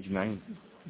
أجمعين.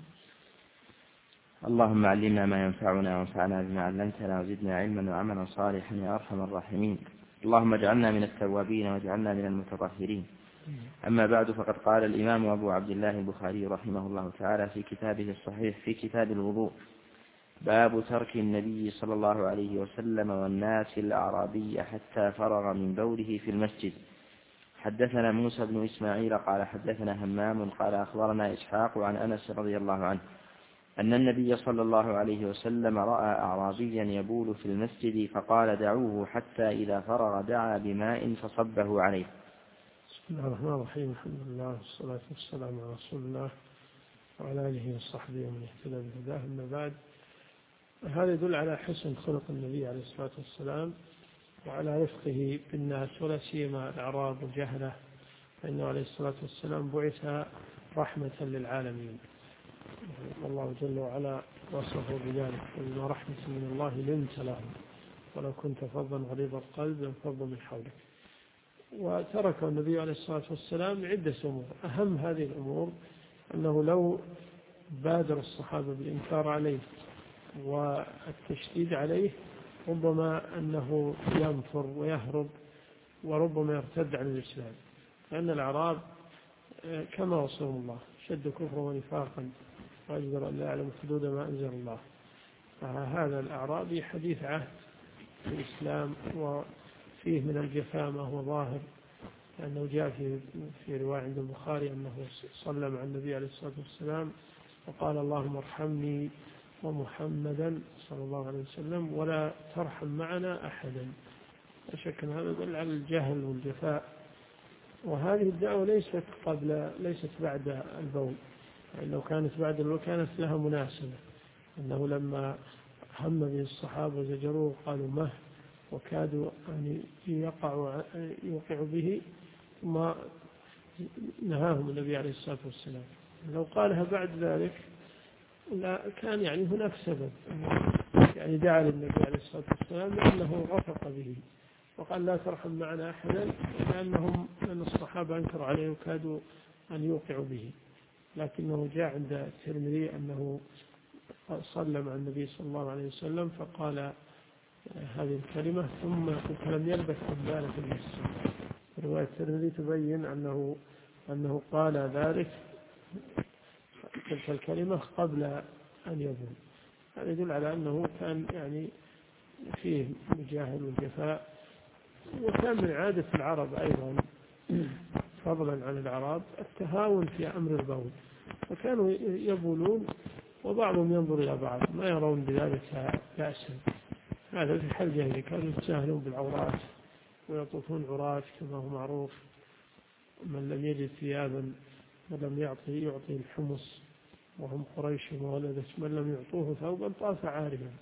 اللهم علمنا ما ينفعنا وانفعنا بما علمتنا وزدنا علما وعملا صالحا يا أرحم الراحمين. اللهم اجعلنا من التوابين واجعلنا من المتطهرين. أما بعد، فقد قال الإمام أبو عبد الله البخاري رحمه الله تعالى في كتابه الصحيح في كتاب الوضوء: باب ترك النبي صلى الله عليه وسلم والناس الأعرابي حتى فرغ من بوله في المسجد. حدثنا موسى بن إسماعيل قال حدثنا همام قال أخبرنا إسحاق عن أنس رضي الله عنه أن النبي صلى الله عليه وسلم رأى أعرابيا يبول في المسجد فقال: دعوه حتى إذا فرغ دعا بماء فصبه عليه. بسم الله الرحمن الرحيم. الحمد لله والصلاة والسلام على رسول الله وعلى آله وصحبه ومن اهتدى بهداه. أما بعد، هذا يدل على حسن خلق النبي عليه الصلاة والسلام وعلى رفقه بالناس، ولا سيما الأعراب والجهلة، فإنه عليه الصلاة والسلام بعث رحمة للعالمين، والله جل وعلا وصفه بذلك: وبما رحمة من الله لنت لهم ولو كنت فظا غليظ القلب لانفضوا من حولك. وترك النبي عليه الصلاة والسلام عدة أمور. أهم هذه الأمور أنه لو بادر الصحابة بالإنكار عليه والتشديد عليه ربما أنه ينفر ويهرب وربما يرتد عن الإسلام، لأن الأعراب كما وصفهم الله شد كفرا ونفاقا وأجدر أن لا يعلم حدود ما أنزل الله. فهذا الأعرابي حديث عهد في الإسلام وفيه من الجفاء ما هو ظاهر، لأنه جاء في رواية عند البخاري أنه صلى مع النبي عليه الصلاة والسلام وقال: اللهم ارحمني ومحمدا صلى الله عليه وسلم ولا ترحم معنا أحدا. لا شك أن هذا يدل على الجهل والجفاء. وهذه الدعوة ليست بعد البول، يعني لو كانت بعد البول كانت لها مناسبة، أنه لما هم به الصحابة وزجروه قالوا مه وكادوا أن يوقعوا به، ثم نهاهم النبي عليه الصلاة والسلام. لو قالها بعد ذلك لا كان يعني هناك سبب، يعني دعا للنبي عليه الصلاة والسلام لأنه رفق به وقال لا ترحم معنا أحدا، لأن الصحابة أنكروا عليه وكادوا أن يوقعوا به. لكنه جاء عند الترمذي أنه صلى مع النبي صلى الله عليه وسلم فقال هذه الكلمة ثم لم يلبث أن بال في المسجد. رواية الترمذي تبين أنه قال ذلك تلك الكلمة قبل أن يبول. هذا يدل على أنه كان يعني فيه مجاهل والجفاء. وكان من عادة العرب أيضا فضلا عن العرب التهاون في أمر البول، وكانوا يبولون وبعضهم ينظر إلى بعض ما يرون بذلك بأسا. هذا في حال جاهلي، كانوا يتساهلون بالعورات ويطوفون عراة كما هو معروف: من لم يجد ثيابا ولم يعطي الحمص، وهم قريش وولدت من لم يعطوه ثوبا طاف عارما.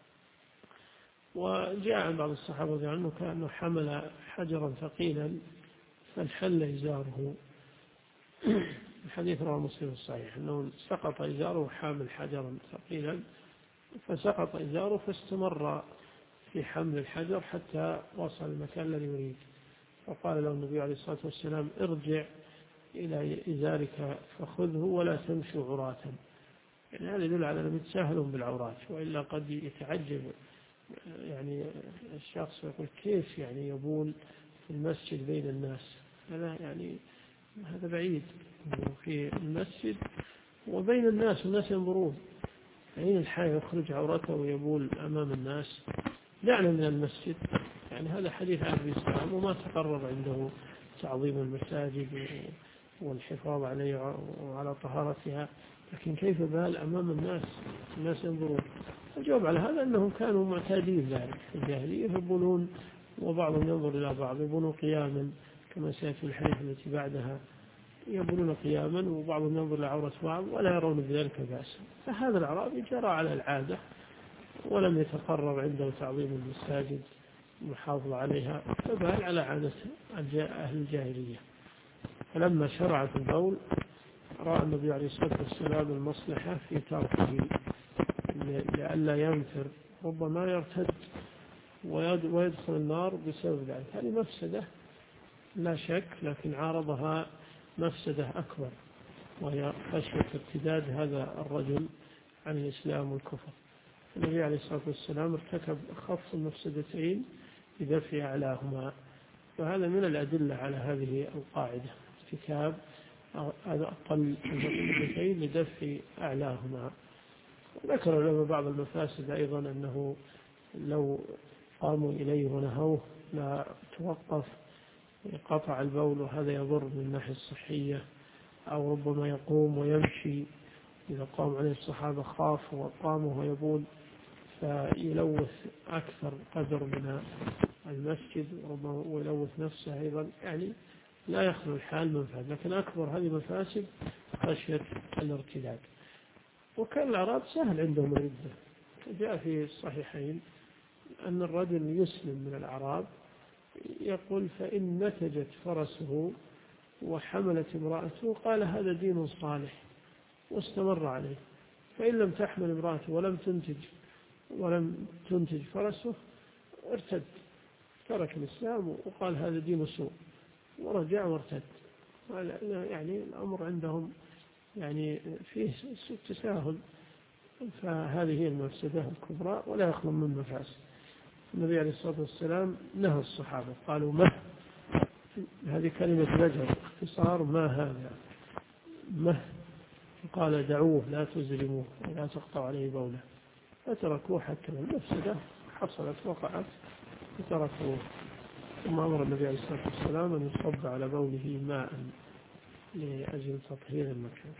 وجاء عن بعض الصحابة رضي الله عنهم كأنه حمل حجرا ثقيلا فانحل إزاره. الحديث رواه مسلم الصحيح أنه سقط إزاره حامل حجرا ثقيلا، فسقط إزاره فاستمر في حمل الحجر حتى وصل المكان الذي يريد. فقال له النبي عليه الصلاة والسلام: ارجع إلى إزارك فخذه ولا تمشوا عراة. يعني هذا يدل على أنهم يتساهلون بالعورات، وإلا قد يتعجب يعني الشخص ويقول كيف يعني يبول في المسجد بين الناس. هذا بعيد في المسجد وبين الناس والناس ينظرون، أين الحياة يخرج عورته ويبول أمام الناس؟ دعنا من المسجد. يعني هذا حديث عن الإسلام وما تقرر عنده تعظيم المساجد والحفاظ عليها وعلى طهارتها، لكن كيف بال أمام الناس ينظرون؟ الجواب على هذا أنهم كانوا معتادين ذلك في الجاهلية، يبولون وبعضهم ينظر إلى بعض، يبولون قياما كما سيأتي الحديث التي بعدها، يبولون قياما وبعضهم ينظر إلى عورة بعض ولا يرون بذلك بأسا. فهذا الأعرابي جرى على العادة ولم يتقرر عنده تعظيم المساجد المحافظة عليها، فبال على عادة أهل الجاهلية. فلما شرع في البول رأى النبي عليه الصلاة والسلام المصلحة في تركه لئلا ينفر، ربما يرتد ويدخل النار بسبب ذلك. هذه مفسدة لا شك، لكن عارضها مفسدة أكبر، وهي خشية ارتداد هذا الرجل عن الإسلام والكفر. النبي عليه الصلاة والسلام ارتكب خف المفسدتين بدفع أعلاهما، وهذا من الأدلة على هذه القاعدة، ارتكاب أقل المفسدتين لدفع أعلاهما. ذكر له بعض المفاسد أيضا أنه لو قاموا إليه ونهوه لا توقف قطع البول، وهذا يضر من الناحية الصحية، أو ربما يقوم ويمشي إذا قام عليه الصحابة خاف وقام ويبول فيلوث أكثر قدر من المسجد ويلوث نفسه أيضا، يعني لا يخلو الحال منفعة، لكن أكبر هذه مفاسد خشية الارتداد. وكان الأعراب سهل عندهم الردة، جاء في الصحيحين أن الرجل يسلم من الأعراب يقول فإن نتجت فرسه وحملت امرأته قال هذا دين صالح واستمر عليه، فإن لم تحمل امرأته ولم تنتج فرسه ارتد، ترك الإسلام وقال هذا دين سوء ورجع وارتد. يعني الأمر عندهم يعني فيه تساهل، فهذه هي المفسدة الكبرى ولا يخلو من مفاسد. النبي عليه الصلاة والسلام نهى الصحابة قالوا ما هذه كلمة زجر اختصار ما هذا ما، قال دعوه لا تزرموه ولا تقطعوا عليه بوله، فتركوه حتى المفسدة حصلت وقعت فتركوه. ثم أمر النبي عليه الصلاة والسلام أن يصب على بوله ماء لأجل تطهير المكان.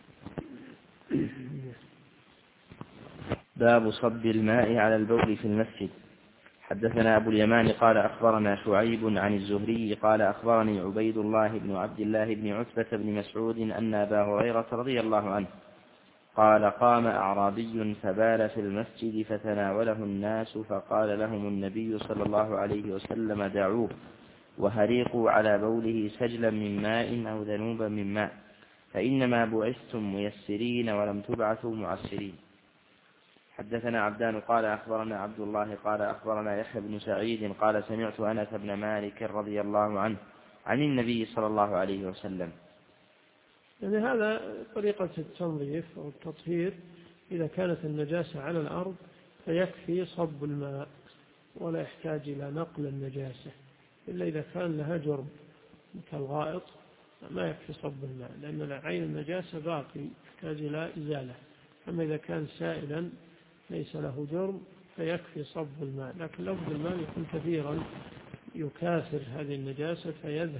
باب صب الماء على البول في المسجد. حدثنا أبو اليمان قال أخبرنا شعيب عن الزهري قال أخبرني عبيد الله بن عبد الله بن عتبة بن مسعود أن أبا هريرة رضي الله عنه قال قام أعرابي فبال في المسجد فتناوله الناس فقال لهم النبي صلى الله عليه وسلم دعوه وهريقوا على بوله سجلا من ماء أو ذنوبا من ماء، فإنما بعثتم ميسرين ولم تبعثوا معسرين. حدثنا عبدان قال أخبرنا عبد الله قال أخبرنا يحيى بن سعيد قال سمعت أنس بن مالك رضي الله عنه عن النبي صلى الله عليه وسلم. يعني هذا طريقة التنظيف أو التطهير، إذا كانت النجاسة على الأرض فيكفي صب الماء ولا يحتاج إلى نقل النجاسة، إلا إذا كان لها جرم كالغائط ما يكفي صب الماء، لأن عين النجاسة باقي يحتاج إلى إزالة. أما إذا كان سائلا ليس له جرم فيكفي صب الماء، لكن لفظ الماء يكون كثيرا يكاثر هذه النجاسة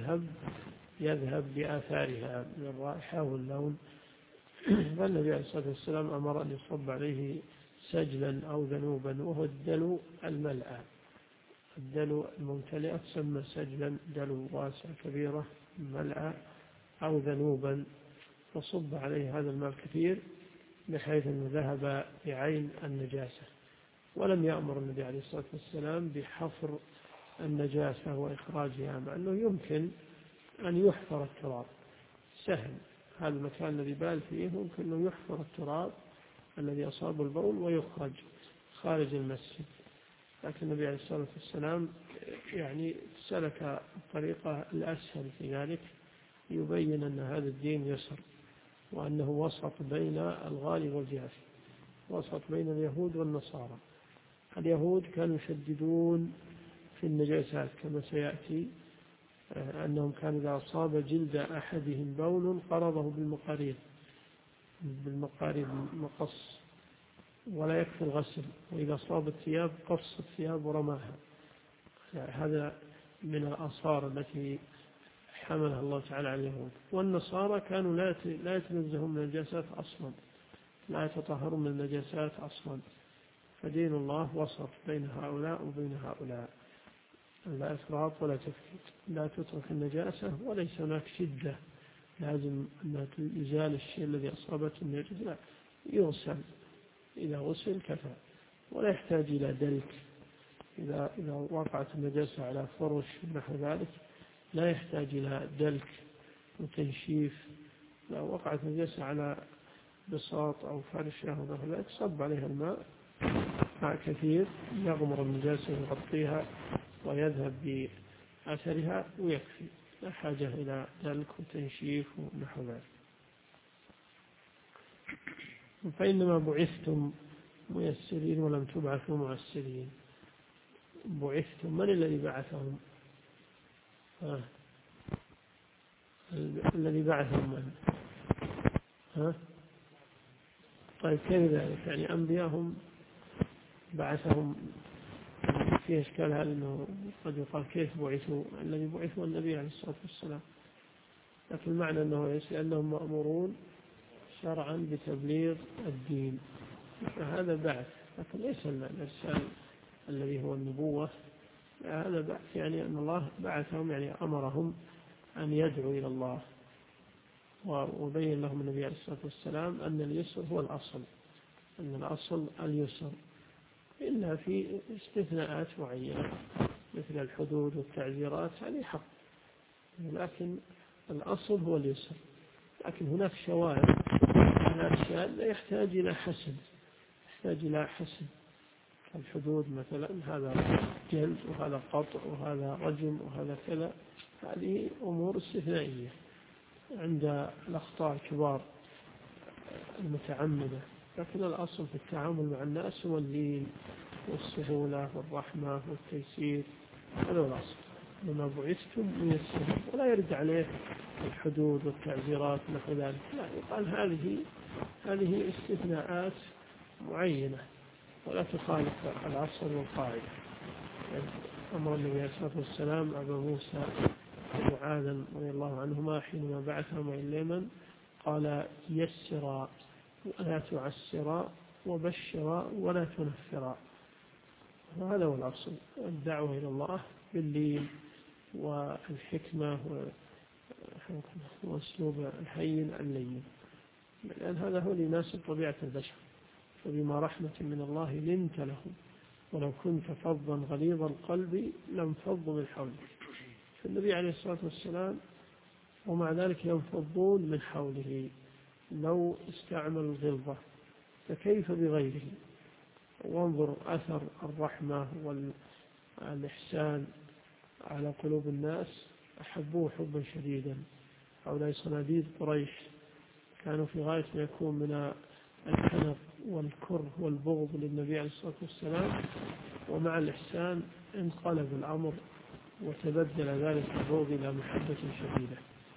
فيذهب بآثارها من الرائحة واللون. فالنبي عليه الصلاة والسلام أمر أن يصب عليه سجلا أو ذنوبا، وهو الدلو الملأى، الدلو الممتلئة تسمى سجلا، دلو واسع كبيرة ملأى، أو ذنوبا، فصب عليه هذا الماء الكثير بحيث أنه ذهب بعين النجاسة. ولم يأمر النبي عليه الصلاة والسلام بحفر النجاسة وإخراجها، مع أنه يمكن أن يحفر التراب، سهل هذا المكان الذي بال فيه ممكن أنه يحفر التراب الذي أصاب البول ويخرج خارج المسجد، لكن النبي عليه الصلاة والسلام يعني سلك الطريقة الأسهل في ذلك، يبين أن هذا الدين يسر، وأنه وسط بين الغالي والجاف، وسط بين اليهود والنصارى. اليهود كانوا يشددون في النجاسات كما سيأتي، أنهم كانوا إذا أصاب جلد أحدهم بول قرضه بالمقاريض مقص، ولا يكفي الغسل، وإذا أصاب الثياب قص الثياب ورماها. هذا من الآثار التي حملها الله تعالى على اليهود. والنصارى كانوا لا يتنزهون من النجاسات أصلا، لا يتطهرون من النجاسات أصلا. فدين الله وسط بين هؤلاء وبين هؤلاء، لا إفراط ولا تفريط، لا تترك النجاسة وليس هناك شدة لازم أن يزال الشيء الذي أصابته النجاسة، لا، يغسل، إذا غسل كفى، ولا يحتاج إلى دلك. إذا وقعت النجاسة على فرش نحو ذلك لا يحتاج إلى دلك وتنشيف. لو وقعت النجاسة على بساط أو فرشة أو نحو ذلك صب عليها الماء مع كثير يغمر النجاسة ويغطيها ويذهب بأثرها ويكفي، لا حاجة إلى دلك وتنشيف ونحو ذلك. فإنما بعثتم ميسرين ولم تبعثوا معسرين. بعثتم، من الذي بعثهم؟ الذي بعثهم من؟ طيب كيف ذلك؟ يعني أنبياءهم بعثهم في إشكال، هذا أنه قد يقال كيف بعثوا؟ الذي بعثوا النبي عليه الصلاة والسلام، لكن المعنى أنه لأنهم مأمورون شرعا بتبليغ الدين، هذا بعث، لكن ليس الإرسال الذي هو النبوة، هذا بعث يعني أن الله بعثهم، يعني أمرهم أن يدعوا إلى الله، وبين لهم النبي عليه الصلاة والسلام أن اليسر هو الأصل، أن الأصل اليسر، إلا في استثناءات معينة مثل الحدود والتعزيرات هذه حق، لكن الأصل هو اليسر. لكن هناك شواذ، هناك أشياء لا يحتاج إلى حسن، يحتاج إلى حسن، الحدود مثلا هذا جلد وهذا قطع وهذا رجم وهذا كذا، هذه أمور استثنائية عند الأخطاء الكبار المتعمدة، لكن الأصل في التعامل مع الناس هو اللين والسهولة والرحمة والتيسير، هذا هو الأصل. لما بعثتم ميسرين، ولا يرد عليه الحدود والتعزيرات نحو ذلك، لا، يقال هذه استثناءات معينة ولا تخالف الأصل والقاعدة. يعني أمر النبي عليه الصلاة والسلام أبا موسى ومعاذ رضي الله عنهما حينما بعثهما إلى اليمن قال: يسرا ولا تعسرا، وبشرا ولا تنفرا. وهذا هو الأصل، الدعوة إلى الله باللين والحكمة وأسلوب الحين اللين، لأن هذا هو اللي يناسب طبيعة البشر. فبما رحمة من الله لنت لهم، ولو كنت فظا غليظ القلب لانفضوا من حولك. فالنبي عليه الصلاة والسلام ومع ذلك ينفضون من حوله لو استعمل الغلظة، فكيف بغيره؟ وانظر أثر الرحمة والإحسان على قلوب الناس، أحبوه حبا شديدا. هؤلاء صناديد قريش كانوا في غاية ما يكون من الحنق والكره والبغض للنبي عليه الصلاة والسلام، ومع الإحسان انقلب الأمر وتبدل ذلك البغض إلى محبة شديدة.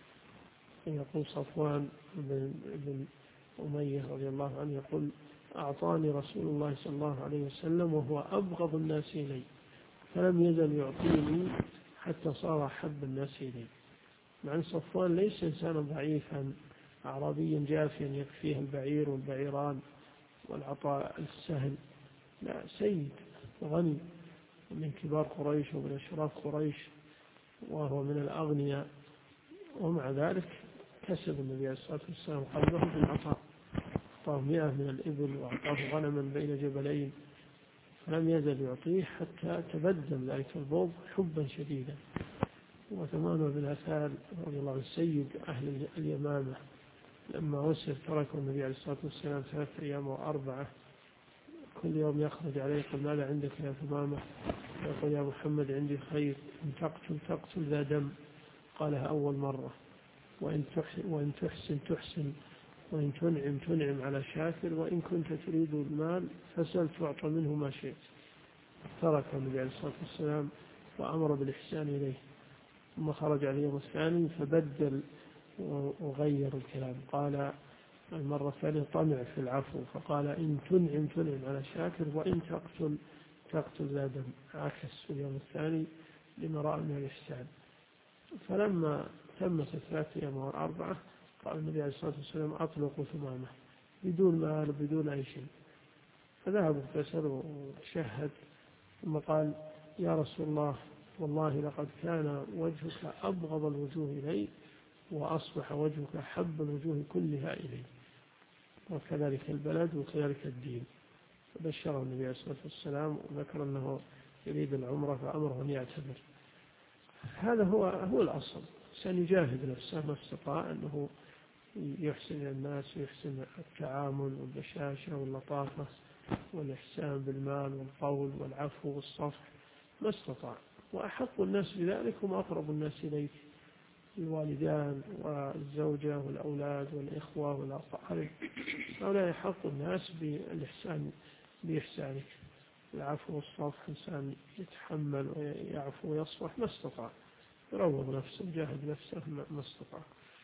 يقول صفوان بن أمية رضي الله عنه يقول: أعطاني رسول الله صلى الله عليه وسلم وهو أبغض الناس إلي، فلم يزل يعطيني حتى صار أحب الناس إلي. مع أن صفوان ليس إنسانا ضعيفا أعرابيا جافيا يكفيه البعير والبعيران والعطاء السهل، لا، سيد غني من كبار قريش ومن أشراف قريش، وهو من الأغنياء، ومع ذلك كسب النبي عليه الصلاة والسلام قلبه بالعطاء، أعطاه 100 من الإبل وأعطاه غنما بين جبلين، فلم يزل يعطيه حتى تبدل ذلك البغض حبا شديدا. وثمان بن عفان رضي الله عنه سيد أهل اليمامة لما أسر تركه النبي عليه الصلاة والسلام 3 أيام و4، كل يوم يخرج عليه يقول: ماذا عندك يا ثمامة؟ يقول: يا محمد عندي خير، إن تقتل ذا دم، قالها أول مرة، وإن تحسن، وإن تنعم على شاكر، وإن كنت تريد المال فسل تعطى منه ما شئت. ترك النبي عليه الصلاة والسلام وأمر بالإحسان إليه، ثم خرج عليه اليوم الثاني فبدل وغير الكلام، قال المرة الثانية طمع في العفو، فقال: إن تنعم على شاكر، وإن تقتل ذا دم، عكس في اليوم الثاني لما رأى من الإحسان. فلما تمت 3 أيام و4 قال النبي عليه الصلاة والسلام: أطلقوا ثمامة بدون مال بدون أي شيء. فذهب اغتسل وشهد، ثم قال: يا رسول الله، والله لقد كان وجهك أبغض الوجوه إلي، وأصبح وجهك حب الوجوه كلها إلي، وكذلك البلد وكذلك الدين. فبشره النبي عليه الصلاة والسلام وذكر أنه يريد العمرة فأمره أن يعتبر. هذا هو الأصل. سنجاهد نفسه ما استطاع أنه يحسن إلى الناس ويحسن التعامل والبشاشة واللطافة والإحسان بالمال والقول والعفو والصفح ما استطاع، وأحق الناس بذلك هم أقرب الناس إليك، الوالدان والزوجة والأولاد والإخوة والأقارب، هؤلاء حق الناس بالإحسان بإحسانك، العفو والصفح، إنسان يتحمل ويعفو ويصفح ما استطاع، يروض نفسه وجاهد نفسه ما استطاع.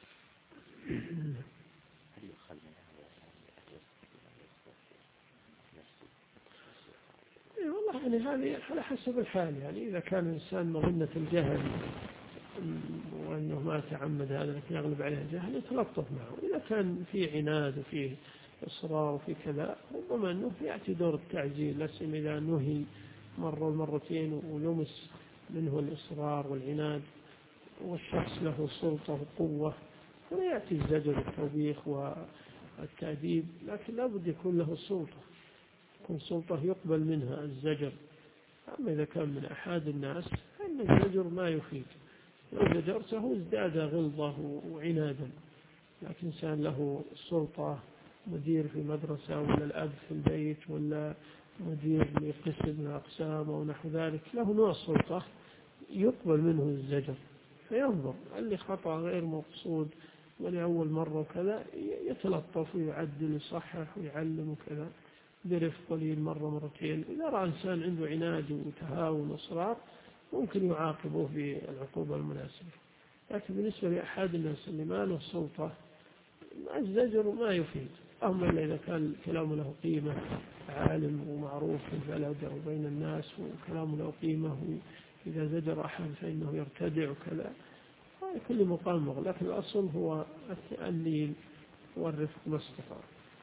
والله يعني هذه على حسب الحال، يعني إذا كان الإنسان مظنة الجهل وأنه ما تعمد هذا لكن يغلب عليه الجهل يتلطف معه. إذا كان في عناد وفي إصرار وفي كذا ربما أنه يأتي دور التعزير، لا سيما إذا نهي مرة ومرتين ولمس منه الإصرار والعناد والشخص له سلطة وقوة، هنا يأتي الزجر والتوبيخ والتأديب، لكن لا بد يكون له سلطة، يكون سلطة يقبل منها الزجر. أما إذا كان من أحد الناس فإن الزجر ما يفيد، لو زجرته ازداد غلظة وعنادا. لكن إنسان له سلطة، مدير في مدرسة ولا الأب في البيت ولا مدير لقسم من الأقسام أو نحو ذلك، له نوع سلطة يقبل منه الزجر، فينظر اللي خطأ غير مقصود ولأول مرة وكذا يتلطف ويعدل ويصحح ويعلم وكذا برفق قليل مرة مرتين. إذا رأى إنسان عنده عناد وتهاون وإصرار ممكن يعاقبه بالعقوبة المناسبة. لكن بالنسبة لأحد الناس اللي ما له سلطة الزجر ما يفيد، أما إذا كان كلامه له قيمة، عالم ومعروف في البلد أو بين الناس وكلامه له قيمة، إذا زجر أحد فإنه يرتدع وكذا، كل مقام مغلق. لكن الأصل هو التأليل والرفق ما استطاع.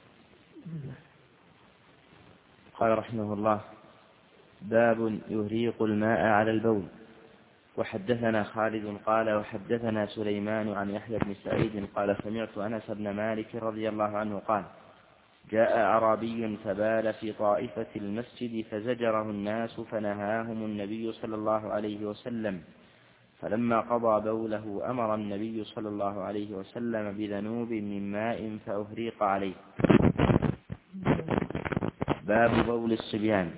قال رحمه الله: باب يهريق الماء على البول. وحدثنا خالد قال وحدثنا سليمان عن يحيى بن سعيد قال سمعت أنس بن مالك رضي الله عنه قال: جاء أعرابي فبال في طائفة المسجد فزجره الناس فنهاهم النبي صلى الله عليه وسلم، فلما قضى بوله أمر النبي صلى الله عليه وسلم بذنوب من ماء فأهريق عليه. باب بول الصبيان.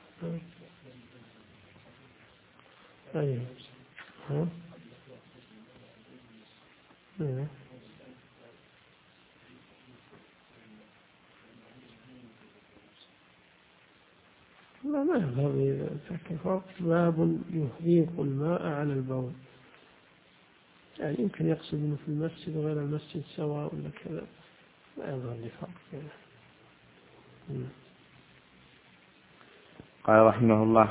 ما يظهر فوق باب يهريق الماء على البول، يعني يمكن يقصد انه في المسجد وغير المسجد سواء ولا كذا، ما يظهر لي فرق. قال رحمه الله: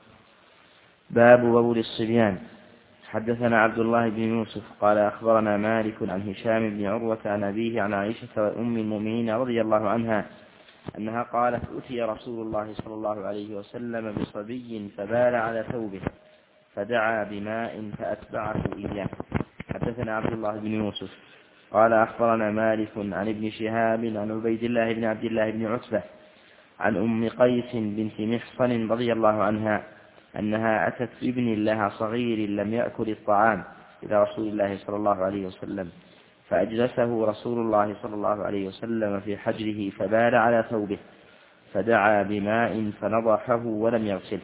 باب بول الصبيان. حدثنا عبد الله بن يوسف قال أخبرنا مالك عن هشام بن عروة عن أبيه عن عائشة أم المؤمنين رضي الله عنها أنها قالت: أتي رسول الله صلى الله عليه وسلم بصبي فبال على ثوبه فدعا بماء فأتبعه إياه. حدثنا عبد الله بن يوسف قال أخبرنا مالك عن ابن شهاب عن عبيد الله بن عبد الله بن عتبة عن أم قيس بنت محصن رضي الله عنها أنها أتت بابن لها صغير لم يأكل الطعام إلى رسول الله صلى الله عليه وسلم، فأجلسه رسول الله صلى الله عليه وسلم في حجره فبال على ثوبه فدعا بماء فنضحه ولم يغسله.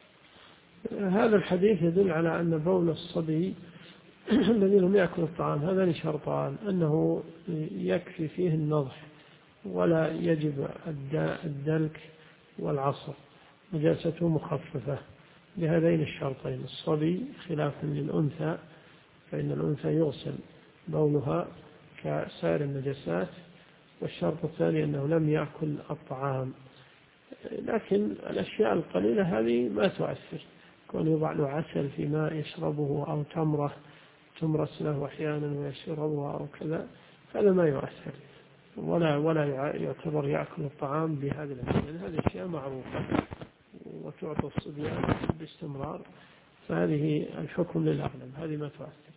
هذا الحديث يدل على أن بول الصبي الذي لم يأكل الطعام هذان شرطان: أنه يكفي فيه النضح ولا يجب الدلك والعصر، نجاسته مخففة بهذين الشرطين. الصبي خلافا للأنثى، فإن الأنثى يغسل بولها كسائر النجاسات. والشرط الثاني أنه لم يأكل الطعام. لكن الأشياء القليلة هذه ما تؤثر، كون يضع له عسل في ماء يشربه أو تمرة تمرس له أحيانا ويشربها أو كذا، هذا ما يؤثر ولا يعتبر يأكل الطعام بهذه الأشياء. هذه الأشياء معروفة وتعطى الصبيان باستمرار، فهذه الحكم للأغلب، هذه ما تؤثر.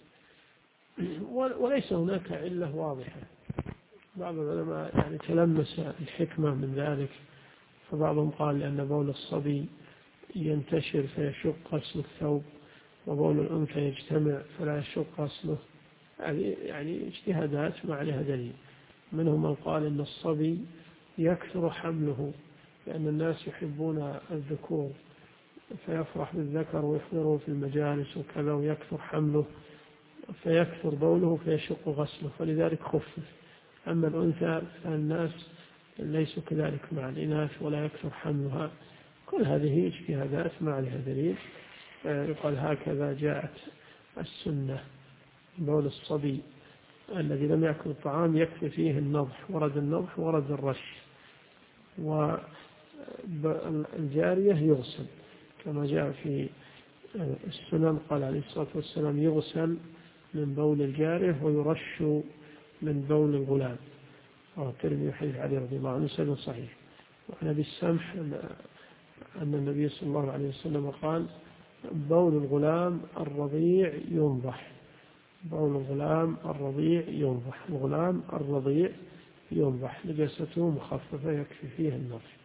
وليس هناك علة واضحة. بعض العلماء يعني تلمس الحكمة من ذلك، فبعضهم قال لأن بول الصبي ينتشر فيشق غسل الثوب، وبول الأنثى يجتمع فلا يشق غسله. يعني اجتهادات ما عليها دليل. منهم من قال إن الصبي يكثر حمله، لأن الناس يحبون الذكور فيفرح بالذكر ويحضره في المجالس وكذا ويكثر حمله، فيكثر بوله فيشق غسله، فلذلك خفف. أما الأنثى فالناس ليسوا كذلك مع الإناث ولا يكثر حملها. كل هذه اجتهادات ما عليها دليل. يقال هكذا جاءت السنة. بول الصبي الذي لم يأكل الطعام يكفي فيه النضح، ورد النضح ورد الرش. والجارية يغسل كما جاء في السنن، قال عليه الصلاة والسلام يغسل من بول الجارية ويرش من بول الغلام. الترمذي حديث علي رضي الله عنه سند صحيح. وعن أبي السمح أن النبي صلى الله عليه وسلم قال بول الغلام الرضيع ينضح. بول الغلام الرضيع ينضح. الغلام الرضيع ينضح، نجاسته مخففة يكفي فيه النضح.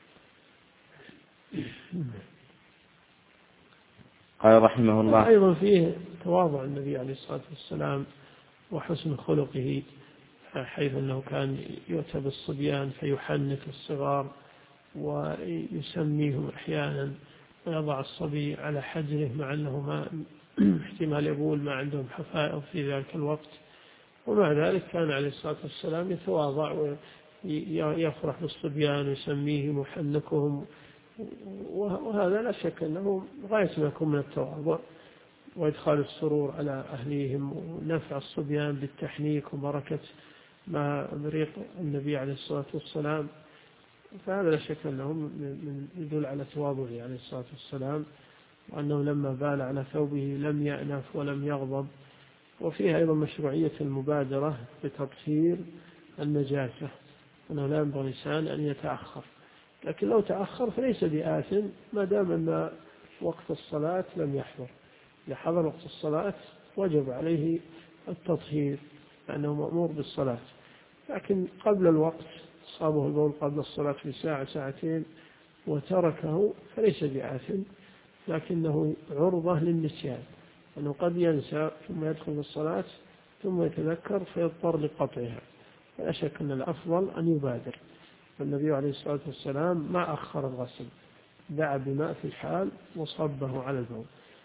قال رحمه الله أيضا فيه تواضع النبي عليه الصلاة والسلام وحسن خلقه، حيث أنه كان يؤتى بالصبيان فيحنث الصغار ويسميهم أحيانا ويضع الصبي على حجره مع أنه ما احتمال يبول ما عندهم حفائض في ذلك الوقت، ومع ذلك كان عليه الصلاة والسلام يتواضع ويفرح بالصبيان ويسميهم ويحنكهم، وهذا لا شك أنه غاية ما يكون من التواضع وإدخال السرور على أهليهم ونفع الصبيان بالتحنيك وبركة ما بريق النبي عليه الصلاة والسلام. فهذا لا شك أنه يدل على تواضعه عليه الصلاة والسلام، وأنه لما بال على ثوبه لم يأنف ولم يغضب. وفيها أيضا مشروعية المبادرة بتطهير النجاسة، أنه لا ينبغي الإنسان أن يتأخر، لكن لو تأخر فليس بآثم ما دام أن وقت الصلاة لم يحضر. إذا حضر وقت الصلاة وجب عليه التطهير لأنه مأمور بالصلاة، لكن قبل الوقت صابه البول قبل الصلاة بساعة ساعتين وتركه فليس بآثم، لكنه عرضة للنسيان، أنه قد ينسى ثم يدخل الصلاة ثم يتذكر فيضطر لقطعها. فلا شك أن الأفضل أن يبادر. النبي عليه الصلاة والسلام ما أخر الغسل، دعا بماء في الحال وصبه على البول.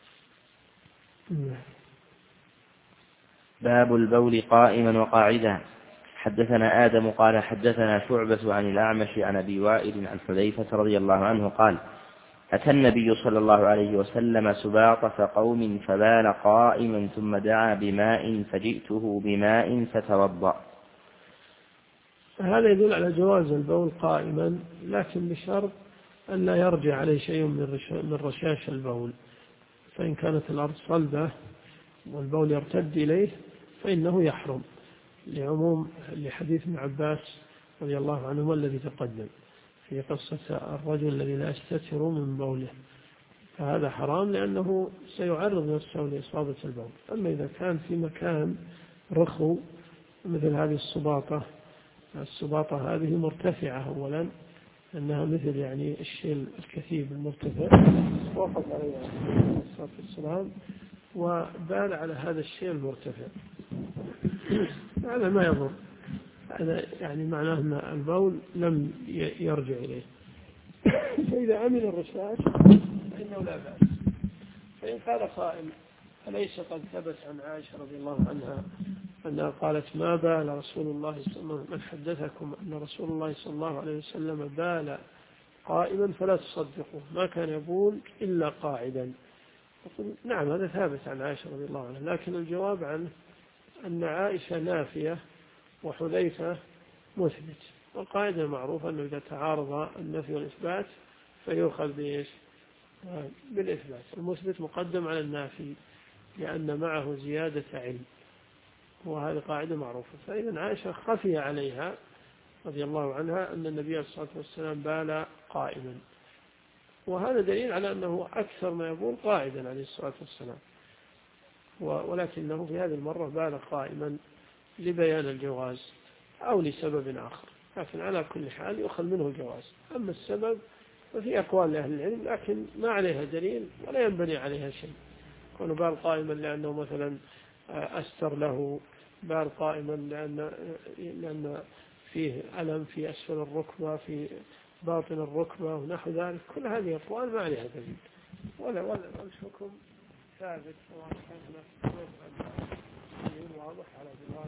باب البول قائما وقاعدا. حدثنا آدم قال حدثنا شعبة عن الأعمش عن أبي وائل عن حذيفة رضي الله عنه قال أتى النبي صلى الله عليه وسلم سباطة قوم فبال قائما ثم دعا بماء فجئته بماء فتوضأ. هذا يدل على جواز البول قائما، لكن بشرط أن لا يرجع عليه شيء من رشاش البول، فإن كانت الأرض صلبة والبول يرتد إليه فإنه يحرم، لعموم لحديث ابن عباس رضي الله عنهما الذي تقدم في قصة الرجل الذي لا يستتر من بوله، فهذا حرام لأنه سيعرض نفسه لإصابة البول. أما إذا كان في مكان رخو مثل هذه السباطة هذه مرتفعة أولا، أنها مثل يعني الشيل الكثيب المرتفع، وقف عليه الصلاة والسلام وبال على هذا الشيء المرتفع، هذا ما يضر، هذا يعني معناه أن البول لم يرجع إليه. فإذا أمن الرشاش فإنه لا بأس. فإن قال قائل أليس قد ثبت عن عائشة رضي الله عنها أنها قالت ما بال رسول الله صلى الله عليه وسلم، من حدثكم أن رسول الله صلى الله عليه وسلم بال قائما فلا تصدقوه، ما كان يبول إلا قاعدا. نعم هذا ثابت عن عائشة رضي الله عنها، لكن الجواب عنه أن عائشة نافية وحذيفة مثبت، والقاعدة المعروفة أنه إذا تعارض النفي والإثبات فيؤخذ بالإثبات، المثبت مقدم على النافي لأن معه زيادة علم، وهذه قاعدة معروفة. فإذا عائشة خفي عليها رضي الله عنها أن النبي صلى الله عليه وسلم بال قائما، وهذا دليل على أنه أكثر ما يقول قاعدا عليه الصلاة والسلام، ولكنه في هذه المرة بال قائما لبيان الجواز أو لسبب آخر، لكن على كل حال يؤخذ منه الجواز. أما السبب ففي أقوال لأهل العلم لكن ما عليها دليل ولا ينبني عليها شيء. كونه بال قائما لأنه مثلا أستر له، بال قائما لأن فيه ألم في أسفل الركبة في باطن الركبة ونحو ذلك، كل هذه أقوال ما عليها دليل ولا الحكم ثابت سواء كان واضح على جواز.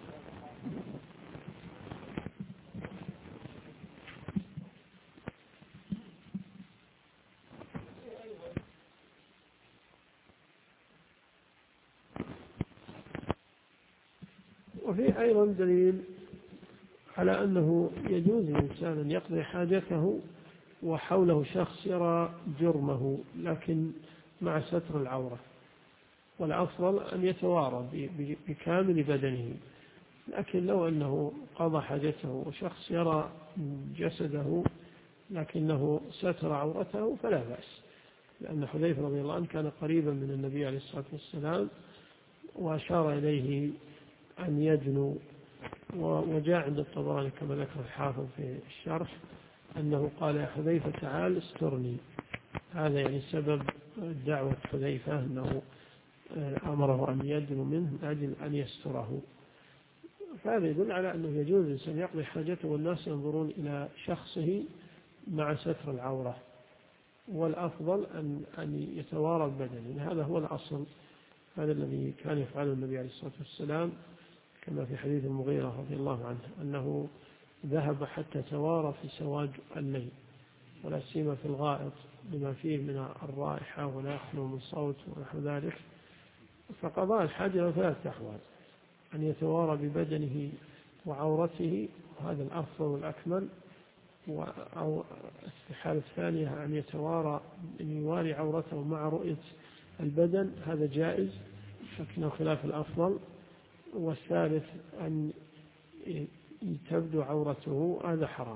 وفي أيضا دليل على أنه يجوز للإنسان أن يقضي حاجته وحوله شخص يرى جرمه لكن مع ستر العورة، والأفضل أن يتوارى بكامل بدنه. لكن لو أنه قضى حاجته وشخص يرى جسده لكنه ستر عورته فلا بأس، لأن حذيفة رضي الله عنه كان قريبا من النبي عليه الصلاة والسلام وأشار إليه أن يدنو. وجاء عند الطبراني كما ذكر الحافظ في الشرح أنه قال يا حذيفة تعال استرني. هذا يعني سبب دعوة حذيفة أنه أمره أن يدنو منه من أجل أن يستره. فهذا يدل على أنه يجوز الإنسان يقضي حاجته والناس ينظرون إلى شخصه مع ستر العورة، والأفضل أن يتوارى البدن. هذا هو الأصل، هذا الذي كان يفعله النبي عليه الصلاة والسلام كما في حديث المغيرة رضي الله عنه أنه ذهب حتى توارى في سواد الليل، ولا سيما في الغائط لما فيه من الرائحة ولا يخلو من صوت ونحو ذلك. فقضاء الحاجة ثلاث أحوال: أن يتوارى ببدنه وعورته، وهذا الأفضل والأكمل، أو الحالة الثانية أن يتوارى أن يواري عورته مع رؤية البدن، هذا جائز لكنه خلاف الأفضل. والثالث أن تبدو عورته، هذا حرام.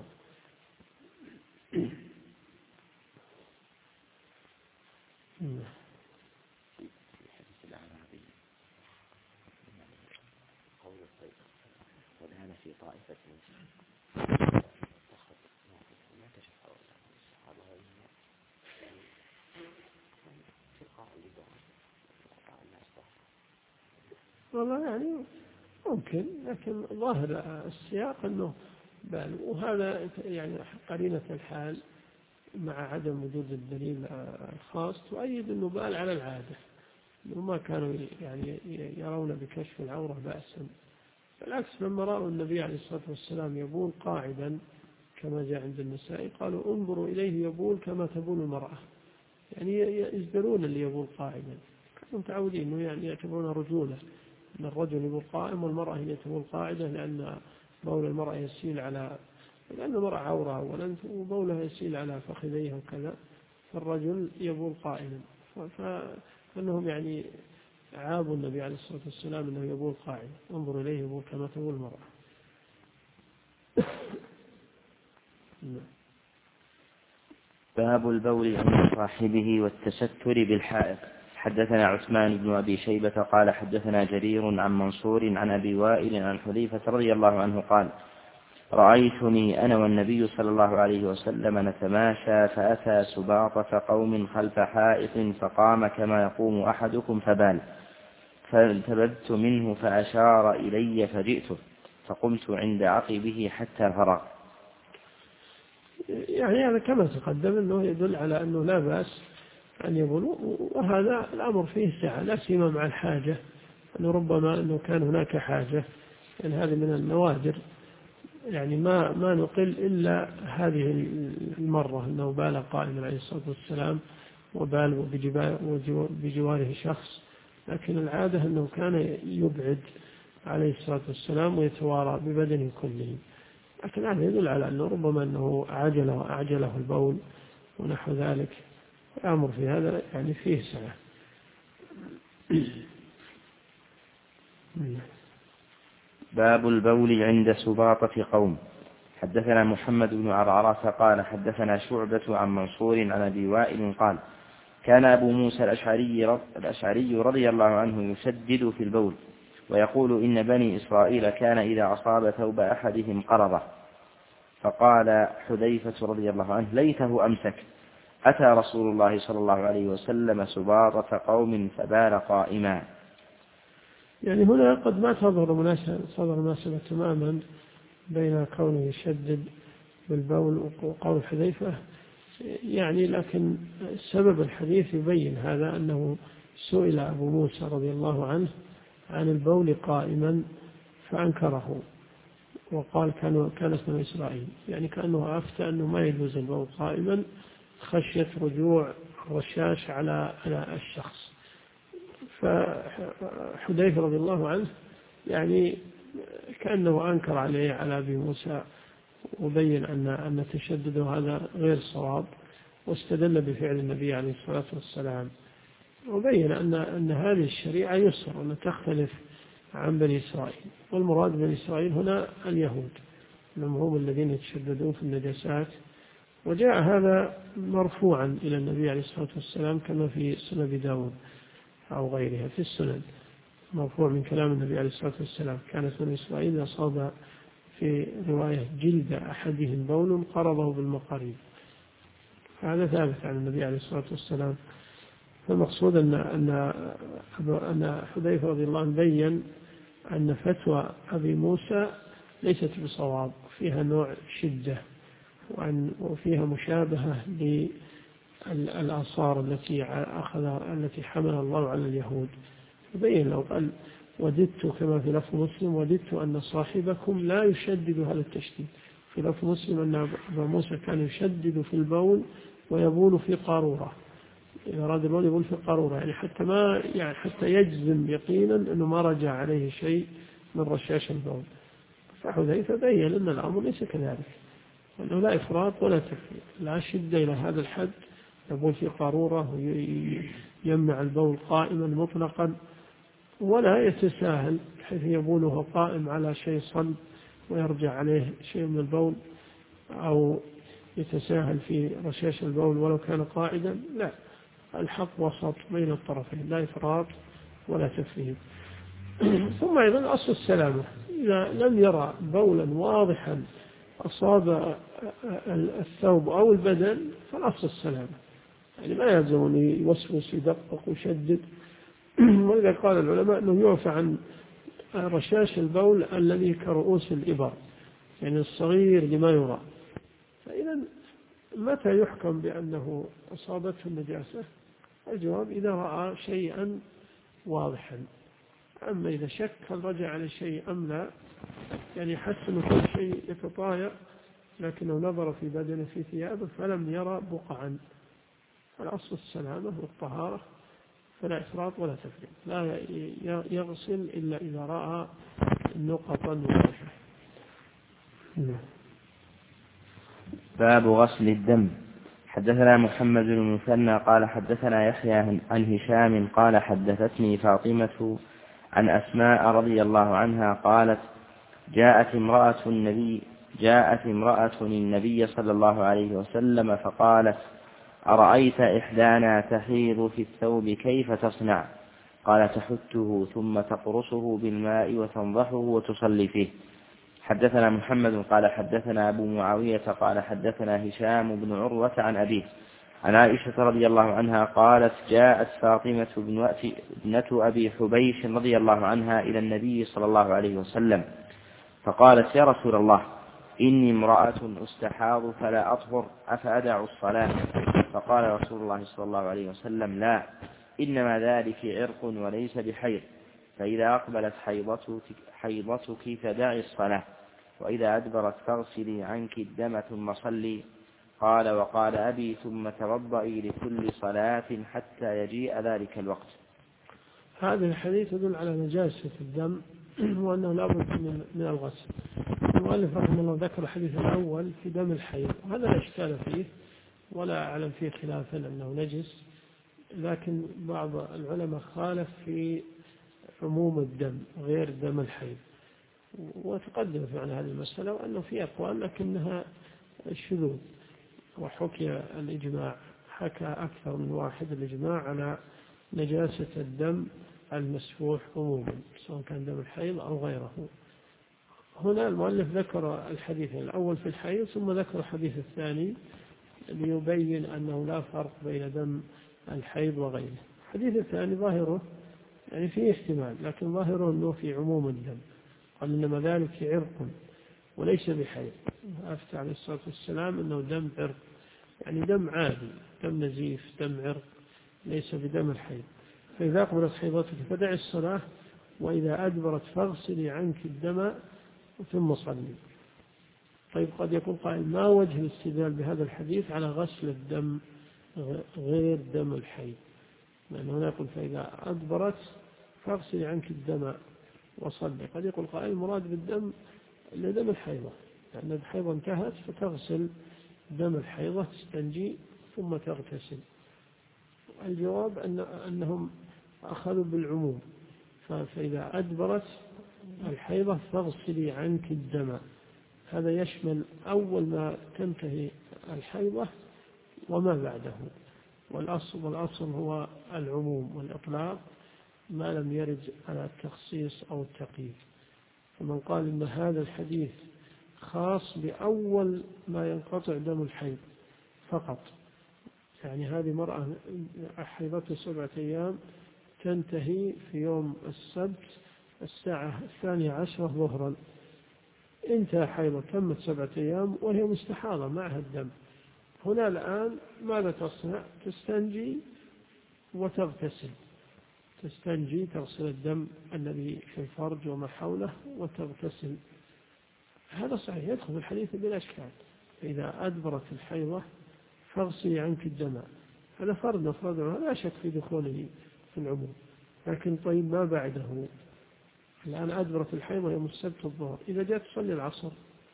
في طائفة والله يعني ممكن، لكن ظاهر السياق أنه بال، وهذا يعني قرينة الحال مع عدم وجود الدليل الخاص تؤيد أنه بال على العادة، أنه ما كانوا يعني يرون بكشف العورة بأسا. بالعكس لما رأوا النبي عليه الصلاة والسلام يبول قاعدا كما جاء عند النسائي قالوا انظروا إليه يبول كما تبول المرأة، يعني يزدرون اللي يبول قاعدا، كانوا متعودين أنه يعني يعتبرون رجولة أن الرجل يبول قائم والمرأة هي تبول قاعدة، لأن بول المرأة يسيل على، لأن المرأة عورة وبولها يسيل على فخذيها وكذا، فالرجل يبول قائما. فأنهم يعني عابوا النبي عليه الصلاة والسلام أنه يبول قاعدا، انظر إليه يبول كما تبول المرأة. باب البول عند صاحبه والتستر بالحائط. حدثنا عثمان بن أبي شيبة قال حدثنا جرير عن منصور عن أبي وائل عن حذيفة رضي الله عنه قال رأيتني أنا والنبي صلى الله عليه وسلم نتماشى فأتى سباطة قوم خلف حائط فقام كما يقوم أحدكم فبال، فالتبذت منه فأشار إلي فجئته فقمت عند عقبه حتى فرغ. يعني هذا كما تقدم أنه يدل على أنه لا بأس أن يبول، وهذا الأمر فيه سعة، لا سيما مع الحاجة، أنه ربما أنه كان هناك حاجة، يعني هذه من النوادر، يعني ما نقل إلا هذه المرة أنه بال قائما عليه الصلاة والسلام وبال بجواره شخص، لكن العادة أنه كان يبعد عليه الصلاة والسلام ويتوارى ببدنه كله. لكن هذا يدل على أنه ربما أنه أعجله البول ونحو ذلك، الأمر في هذا يعني فيه سعة. باب البول عند سباطة قوم. حدثنا محمد بن عرعرة قال حدثنا شعبة عن منصور عن أبي وائل قال كان أبو موسى الأشعري رضي الله عنه يشدد في البول ويقول إن بني إسرائيل كان إذا أصاب ثوب أحدهم قرضه، فقال حذيفة رضي الله عنه ليته أمسك. أتى رسول الله صلى الله عليه وسلم سباطة قوم فبال قائما. يعني هنا قد ما صدر مناسبة تماما بين كونه يشدد بالبول وقول حذيفة، يعني لكن سبب الحديث يبين هذا، أنه سئل أبو موسى رضي الله عنه عن البول قائما فأنكره وقال كانت من إسرائيل، يعني كأنه أفتى أنه ما يجوز البول قائما خشية رجوع الرشاش على الشخص. فحذيفة رضي الله عنه يعني كأنه أنكر عليه على أبي موسى وبين أن تشدده هذا غير صواب، واستدل بفعل النبي عليه الصلاة والسلام، وبين أن هذه الشريعة يسر وأن تختلف عن بني إسرائيل، والمراد بني إسرائيل هنا اليهود هم الذين يتشددون في النجاسات. وجاء هذا مرفوعا إلى النبي عليه الصلاة والسلام كما في سنن أبي داود أو غيرها في السنن، مرفوع من كلام النبي عليه الصلاة والسلام: كانت بني إسرائيل أصاب في رواية جلد أحدهم بول قرضه بالمقاريب. هذا ثابت عن النبي عليه الصلاة والسلام. فالمقصود أن حذيفة رضي الله عنه بين أن فتوى أبي موسى ليست بصواب، فيها نوع شدة وفيها مشابهة للآثار التي حملها الله على اليهود. فبين لو قال: وددت كما في لفظ مسلم: وددت أن صاحبكم لا يشدد هذا التشديد. في لفظ مسلم أن أبا موسى كان يشدد في البول ويبول في قارورة، إذا أراد البول يبول في قارورة، يعني حتى يجزم يقينا أنه ما رجع عليه شيء من رشاش البول. فحذيفة بين أن الأمر ليس كذلك، وأنه لا إفراط ولا تفريط، لا شدة إلى هذا الحد يبول في قارورة ويمنع البول قائما مطلقا، ولا يتساهل بحيث يبوله قائم على شيء صلب ويرجع عليه شيء من البول، أو يتساهل في رشاش البول ولو كان قاعدا. لا، الحق وسط بين الطرفين، لا إفراط ولا تفريط. ثم أيضا أصل السلامة: إذا لم يرى بولا واضحا أصاب الثوب أو البدن فالأصل السلامة، يعني ما يلزم أن يوسوس يدقق ويشدد. ولذا قال العلماء أنه يعفى عن رشاش البول الذي كرؤوس الإبر، يعني الصغير لما يرى. فإذا متى يحكم بأنه أصابته النجاسة؟ الجواب: إذا رأى شيئا واضحا. أما إذا شك هل رجع على شيء أم لا، يعني حس أنه كل شيء يتطاير لكنه نظر في بدنه في ثيابه فلم يرى بقعا، الأصل السلامة والطهارة، فلا إفراط ولا تفريط، لا يغسل إلا إذا رأى نقطا واضحة. باب غسل الدم. حدثنا محمد بن المثنى قال حدثنا يحيى عن هشام قال حدثتني فاطمة عن أسماء رضي الله عنها قالت: جاءت امرأة النبي صلى الله عليه وسلم فقالت: أرأيت إحدانا تحيض في الثوب كيف تصنع؟ قال: تحته ثم تقرصه بالماء وتنضحه وتصلي فيه. حدثنا محمد قال حدثنا أبو معاوية قال حدثنا هشام بن عروة عن أبيه عن عائشة رضي الله عنها قالت: جاءت فاطمة ابنة أبي حبيش رضي الله عنها إلى النبي صلى الله عليه وسلم فقالت: يا رسول الله، إني امرأة أستحاض فلا أطهر، أفأدع الصلاة؟ فقال رسول الله صلى الله عليه وسلم: لا، إنما ذلك عرق وليس بحيض، فإذا أقبلت حيضتك فدعي الصلاة، وإذا أدبرت فاغسلي عنك الدم ثم صلي. قال: وقال أبي: ثم توضئي لكل صلاة حتى يجيء ذلك الوقت. هذا الحديث يدل على نجاسة الدم وأنه لا بد من الغسل. المؤلف رحمه الله ذكر الحديث الأول في دم الحيض، وهذا لا إشكال فيه ولا أعلم فيه خلافا أنه نجس، لكن بعض العلماء خالف في عموم الدم غير دم الحيض، وتقدم في هذه المسألة وأنه في أقوال لكنها شذوذ، وحكي الإجماع، حكى أكثر من واحد الإجماع على نجاسة الدم المسفوح عموما سواء كان دم الحيض أو غيره. هنا المؤلف ذكر الحديث الأول في الحيض ثم ذكر الحديث الثاني ليبين أنه لا فرق بين دم الحيض وغيره. الحديث الثاني ظاهره يعني فيه احتمال، لكن ظاهره أنه في عموم الدم، قال: إنما ذلك عرق وليس بحيض. أفتى عليه الصلاة والسلام أنه دم عرق، يعني دم عادي، دم نزيف، دم عرق، ليس بدم الحيض. فإذا أقبلت حيضتك فدع الصلاة، وإذا أدبرت فاغسلي عنك الدم ثم صلي. طيب قد يكون قائل ما وجه الاستدلال بهذا الحديث على غسل الدم غير دم الحيض؟ لأن هنا يقول فإذا أدبرت فاغسلي عنك الدم وصلي. قد يقول قائل المراد بالدم لدم الحيضة، لأن الحيضة انتهت فتغسل دم الحيضة، تستنجي ثم تغتسل. الجواب أنهم أخذوا بالعموم، فإذا أدبرت الحيضة فاغسلي عنك الدم، هذا يشمل أول ما تنتهي الحيضة وما بعده. والأصل هو العموم والإطلاق ما لم يرد على التخصيص أو التقييد. فمن قال إن هذا الحديث خاص بأول ما ينقطع دم الحيض فقط، يعني هذه مرأة حيضتها 7 أيام تنتهي في يوم السبت الساعة 12 ظهرا، انتهى حيضة، تمت 7 أيام وهي مستحاضة معها الدم. هنا الآن ماذا تصنع؟ تستنجي وتغتسل، تستنجي تغسل الدم الذي في الفرج وما حوله وتغتسل. هذا صحيح يدخل الحديث بلا إشكال. إذا أدبرت الحيضة فاغسلي عنك الدم، هذا فرض لا شك في دخوله في العموم. لكن طيب ما بعده؟ الآن أدبرت الحيضة يوم السبت الظهر، إذا جاءت تصلي العصر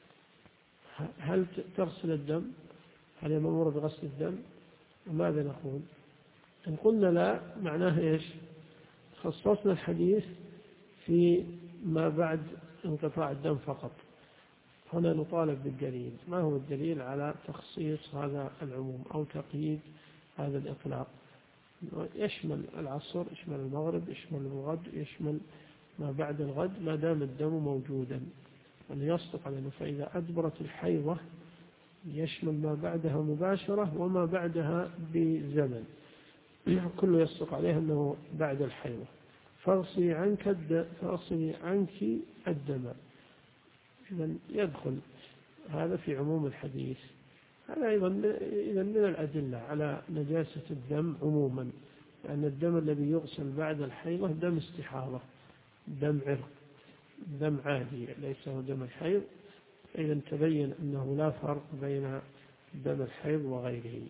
هل تغسل الدم؟ هل هي مأمورة بغسل الدم؟ وماذا نقول؟ إن قلنا لا، معناه إيش؟ خصصنا الحديث في ما بعد انقطاع الدم فقط. هنا نطالب بالدليل. ما هو الدليل على تخصيص هذا العموم أو تقييد هذا الإطلاق؟ يشمل العصر، يشمل المغرب، يشمل الغد، يشمل ما بعد الغد ما دام الدم موجودا. وليصدق علينا فإذا أدبرت الحيضة يشمل ما بعدها مباشرة وما بعدها بزمن، كله يصدق عليه أنه بعد الحيضة. فاغسلي عنك الدم، إذن يدخل هذا في عموم الحديث. هذا أيضا إذن من الأدلة على نجاسة الدم عموما، لأن الدم الذي يغسل بعد الحيضة دم استحاضة، دم عرق، دم عادي ليس هو دم الحيض. إذا تبين أنه لا فرق بين دم الحيض وغيره.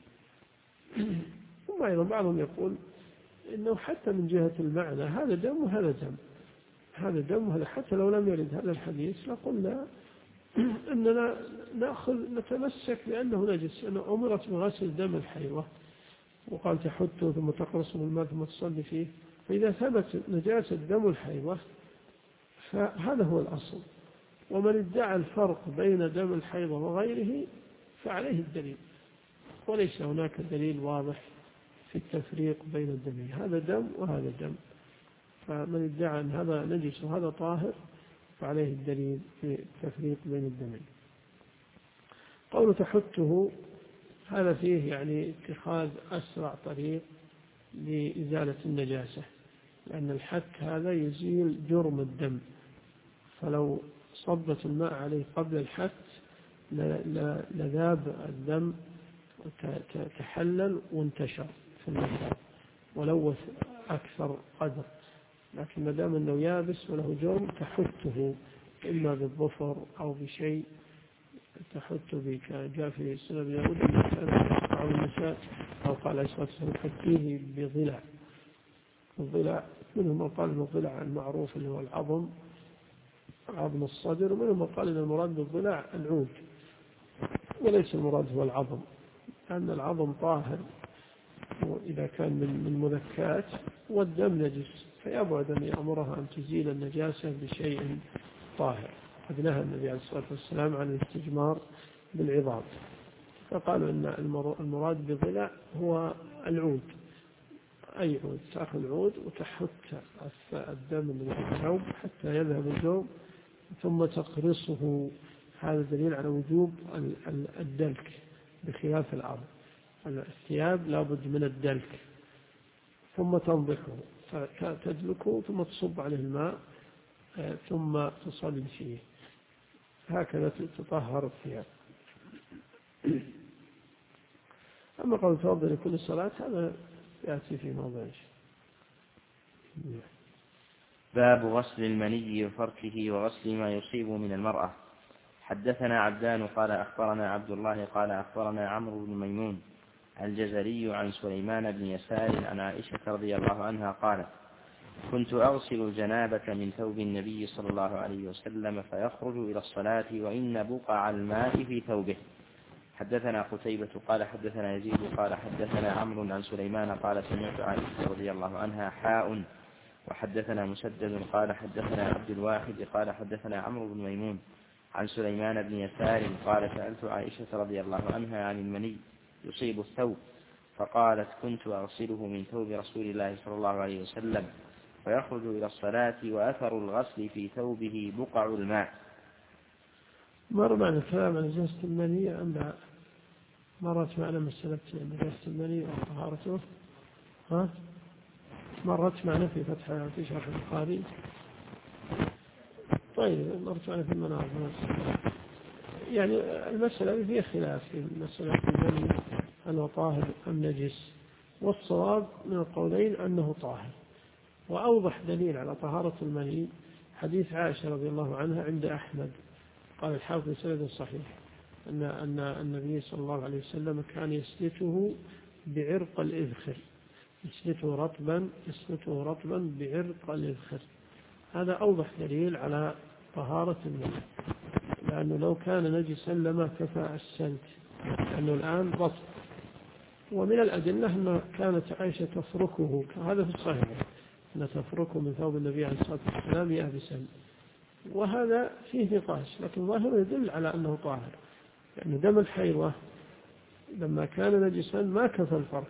ثم أيضا بعضهم يقول إنه حتى من جهة المعنى هذا دم وهذا دم، هذا دم وهذا، حتى لو لم يرد هذا الحديث لقلنا أننا نتمسك بأنه نجس، أنه أمرت بغسل دم الحيضة وقال تحته ثم تقرصه بالماء ثم تصلي فيه. فإذا ثبت نجاسة دم الحيضة فهذا هو الأصل. ومن ادعى الفرق بين دم الحيضة وغيره فعليه الدليل، وليس هناك دليل واضح في التفريق بين الدمين، هذا دم وهذا دم. فمن ادعى أن هذا نجس وهذا طاهر فعليه الدليل في التفريق بين الدمين. قول تحته هذا فيه يعني اتخاذ أسرع طريق لإزالة النجاسة، لأن الحك هذا يزيل جرم الدم، فلو صبت الماء عليه قبل الحك لذاب الدم تحلل وانتشر في المكان ولوث أكثر قدر. لكن ما دام أنه يابس وله جرم تحته إما بالظفر أو بشيء تحت بك. جاء في سنة داود بعض النساء أو قال عليه الصلاة والسلام حكيه بضلع. الضلع منهم قال إنه الضلع المعروف اللي هو العظم، عظم الصدر، ومنهم قال إن المراد بالضلع العود، وليس المراد هو العظم، لأن العظم طاهر وإذا كان من مذكات، والدم نجس، فيبعد أن يأمرها أن تزيل النجاسة بشيء طاهر. قد نهى النبي عليه الصلاة والسلام عن الاستجمار بالعظام، فقالوا أن المراد بضلع هو العود، أي عود، تأخذ عود وتحت الدم من الثوب حتى يذهب الجوب ثم تقرصه. هذا دليل على وجوب الدلك بخلاف الأرض، الثياب لابد من الدلك، ثم تنضحه فتدلكه ثم تصب عليه الماء ثم تصلي فيه، هكذا تطهر الثياب. أما قول توضأ لكل صلاة هذا يأتي في موضع. باب غسل المني وفركه وغسل ما يصيب من المرأة. حدثنا عبدان قال أخبرنا عبد الله قال أخبرنا عمرو بن ميمون الجزري عن سليمان بن يسار عن عائشة رضي الله عنها قالت: كنت أغسل الجنابة من ثوب النبي صلى الله عليه وسلم فيخرج إلى الصلاة وإن بقع الماء في ثوبه. حدثنا قتيبة قال حدثنا يزيد قال حدثنا عمرو عن سليمان قال سمعت عائشة رضي الله عنها حاء. وحدثنا مسدد قال حدثنا عبد الواحد قال حدثنا عمرو بن ميمون عن سليمان بن يسار قال سألت عائشة رضي الله عنها عن المني يصيب الثوب فقالت: كنت أغسله من ثوب رسول الله صلى الله عليه وسلم فيخرج إلى الصلاة وأثر الغسل في ثوبه بقع الماء. مر معنا الكلام عن نجاسة المني أم لا؟ مرت معنا مسألة نجاسة المني وطهارته، مرت معنا في شرح البخاري. طيب مرت معنا في المنار. يعني المسألة فيها خلاف في مسألة المني أنه طاهر أم نجس، والصواب من القولين أنه طاهر. وأوضح دليل على طهارة المني حديث عائشة رضي الله عنها عند أحمد، قال الحافظ في سند صحيح أن النبي صلى الله عليه وسلم كان يسلته بعرق الإذخر، يسلته رطبا بعرق الإذخر. هذا أوضح دليل على طهارة المني، لأنه لو كان نجسا لما كفى السلت، لأنه الآن رطب. ومن الأدلة أن كانت عائشة تفركه، هذا في الصحيح، أن تفركه من ثوب النبي عليه الصلاة والسلام يابسا، وهذا فيه نقاش، لكن ظاهره يدل على أنه طاهر، لأن دم الحيضة لما كان نجسا ما كفى الفرك،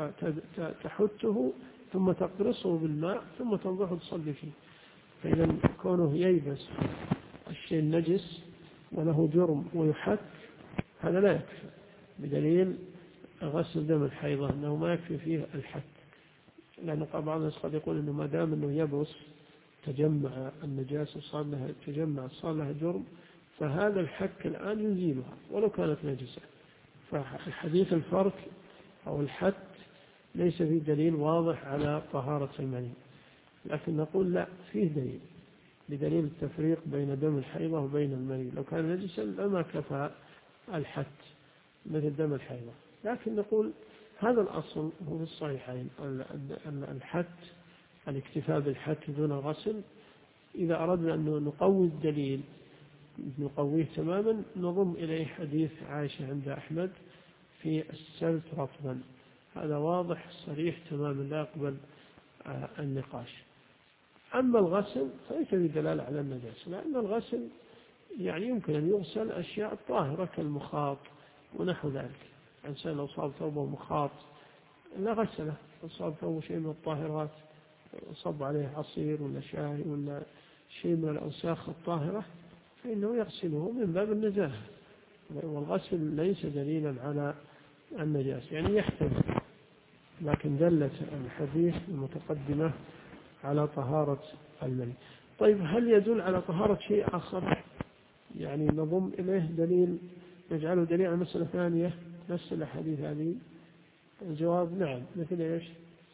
تحته ثم تقرصه بالماء ثم تنضحه تصلي فيه. فإذا كونه ييبس الشيء النجس وله جرم ويحك هذا لا يكفي، بدليل غسل دم الحيضة أنه ما يكفي فيه الحك، لأن بعض الناس قد يقول أنه ما دام أنه يبس تجمع النجاسة صار لها جرم، فهذا الحك الآن يزيلها ولو كانت نجسة. فالحديث الفرك أو الحت ليس فيه دليل واضح على طهارة المني، لكن نقول لا، فيه دليل بدليل التفريق بين دم الحيضة وبين المني. لو كان نجسا لما كفى الحت مثل دم الحيضة، لكن نقول هذا الأصل هو في الصحيحين، الحت، الاكتفاء بالحت دون غسل. إذا أردنا أن نقوي الدليل نقويه تماما نضم إليه حديث عائشة عند أحمد في السلت رطبا، هذا واضح صريح تماما لا يقبل النقاش. أما الغسل فليس في دلالة على النجاسة، لأن الغسل يعني يمكن أن يغسل أشياء طاهرة كالمخاط ونحو ذلك. الإنسان لو صاب ثوبه مخاط لا غسله، لو صاب ثوبه شيء من الطاهرات صب عليه عصير ولا شاي ولا شيء من الأوساخ الطاهرة فإنه يغسله من باب النزاهة، والغسل ليس دليلا على النجاسة، يعني يحتمل، لكن دلت الحديث المتقدمة على طهارة المني. طيب هل يدل على طهارة شيء آخر يعني نضم إليه دليل نجعله دليل على مسألة ثانية نفس الحديث هذه؟ الجواب نعم. مثل إيش؟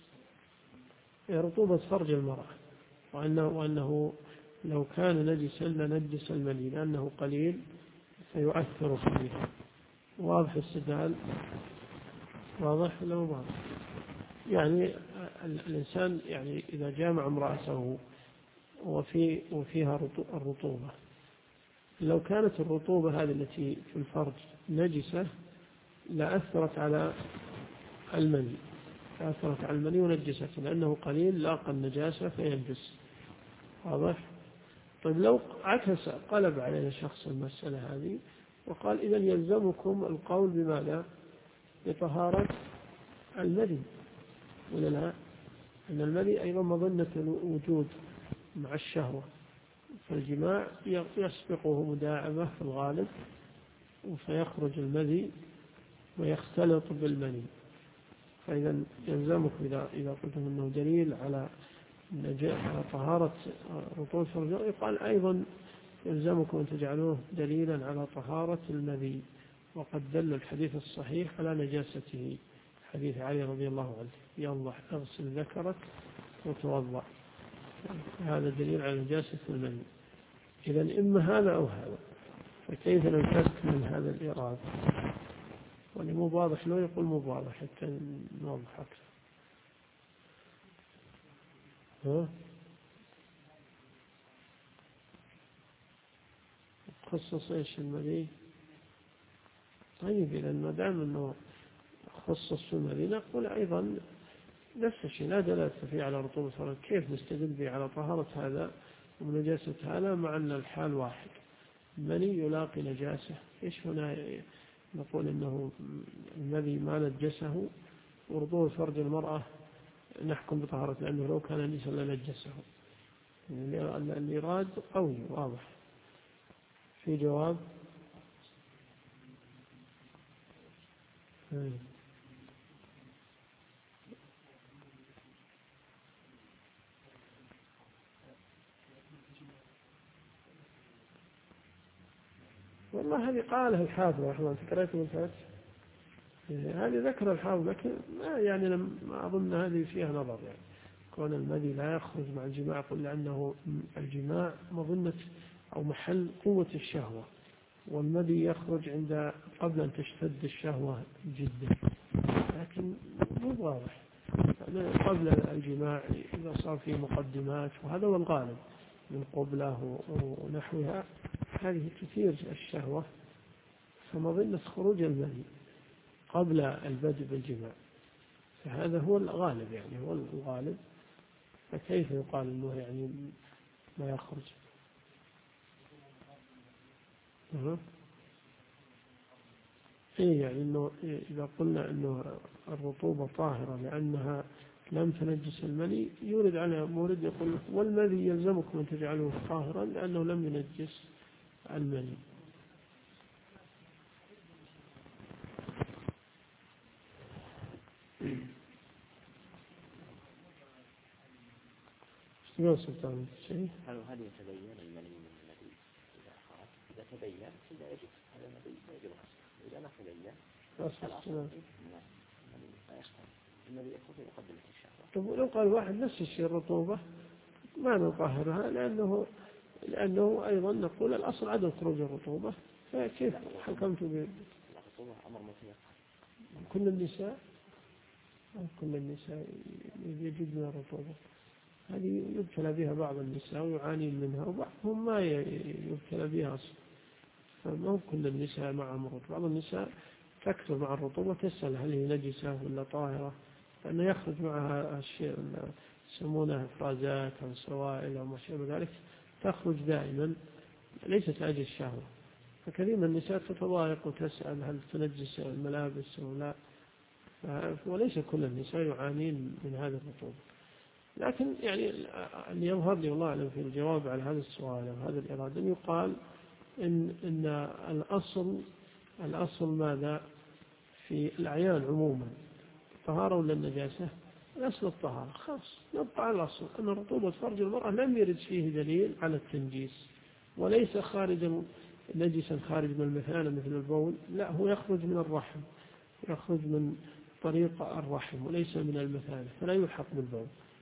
رطوبة فرج المرأة، وأنه لو كان نجسا لنجس المني لأنه قليل فيؤثر فيه. واضح السدال؟ واضح لو واضح. يعني الإنسان يعني إذا جامع امرأته وفيها الرطوبة، لو كانت الرطوبة هذه التي في الفرج نجسة لأثرت على المني، ونجسته لأنه قليل لاقى النجاسة فينجس. واضح؟ طيب لو عكس قلب علينا شخص المسألة هذه وقال إذن يلزمكم القول بماذا؟ بطهارة المني، ولا لا؟ أن المني أيضا مظنة الوجود مع الشهوة، فالجماع يسبقه مداعبة في الغالب فيخرج المني ويختلط بالمني. فإذا يلزمكم إذا قلتم أنه دليل على طهارة رطوبة الفرج، يقال أيضا يلزمكم أن تجعلوه دليلا على طهارة المني، وقد دل الحديث الصحيح على نجاسته، حديث علي رضي الله عنه: يلا اغسل ذكرك وتوضأ. هذا دليل على نجاسة المني. إذا إما هذا أو هذا، فكيف لو تكمل هذا الإيراد؟ واللي مو واضح لو يقول مو واضح حتى نوضح أكثر. خصص إيش المذي؟ طيب إذا ما دام أنه خصص في المذي نقول أيضا نفس الشيء، لا دلالة فيه على رطوبة الفرج. كيف نستدل به على طهارة هذا ونجاسة هذا مع أن الحال واحد؟ المني يلاقي نجاسة، إيش هنا نقول إنه المذي ما نجسه ورطوبة فرج المرأة نحكم بطهارة لأنه لو كان نجسا لنجسه. الإيراد قوي واضح. في جواب؟ والله هذه قالها الحافظ رحمه الله، تكريته بالفتح، هذه ذكر الحافظ، لكن ما يعني ما أظن هذه فيها نظر، يعني كون المذي لا يخرج مع الجماع قل لأنه الجماع مظنة أو محل قوة الشهوة، والمذي يخرج عند قبل أن تشتد الشهوة جدا، لكن مو واضح قبل الجماع إذا صار فيه مقدمات، وهذا هو الغالب من قبله ونحوها، هذه كثير الشهوة، فمظنة خروج المذي قبل البدء بالجماع، فهذا هو الغالب، يعني هو الغالب، فكيف يقال أنه يعني ما يخرج؟ إيه يعني أنه إذا قلنا أنه الرطوبة طاهرة لأنها لم تنجس المني، يورد على مورد يقول والمذي يلزمكم أن تجعله طاهرا لأنه لم ينجس المني. اشتغل سلطان شيء؟ هل يتبين المني من المذي إذا خرج؟ إذا تبين لا يجب هذا المذي لا يجب غسله، إذا ما تبين الأصل لا يختلف المذي يخرج يقدم الشهوة. طب لو قال واحد نفس الشيء الرطوبة ما نطهرها لأنه أيضا نقول الأصل عدم خروج الرطوبة، فكيف حكمت الرطوبة أمر متيقن؟ كل النساء يجدن الرطوبة، هذه يبتلى بها بعض النساء ويعاني منها، وبعضهم ما يبتلى بها أصلا، فما كل النساء معهم رطوبة. بعض النساء تكثر مع الرطوبة تسأل هل هي نجسة ولا طاهرة، لأنه يخرج معها الشيء يسمونها إفرازات أو سوائل أو ما شابه ذلك، تخرج دائما ليست لأجل الشهوة، فكثير من النساء تتضايق وتسأل هل تنجس الملابس أو لا، وليس كل النساء يعانين من هذه الرطوبة. لكن يعني اللي يظهر لي والله أعلم في الجواب على هذا السؤال وهذا الإرادة أن يقال إن الأصل ماذا في الأعيان عموما، الطهارة ولا النجاسة؟ الأصل الطهارة، خلاص نبقى على الأصل أن رطوبة فرج المرأة لم يرد فيه دليل على التنجيس، وليس خارجا نجسا خارج من المثانة مثل البول، لا هو يخرج من الرحم، يخرج من طريق الرحم وليس من المثانة، فلا يلحق بالبول،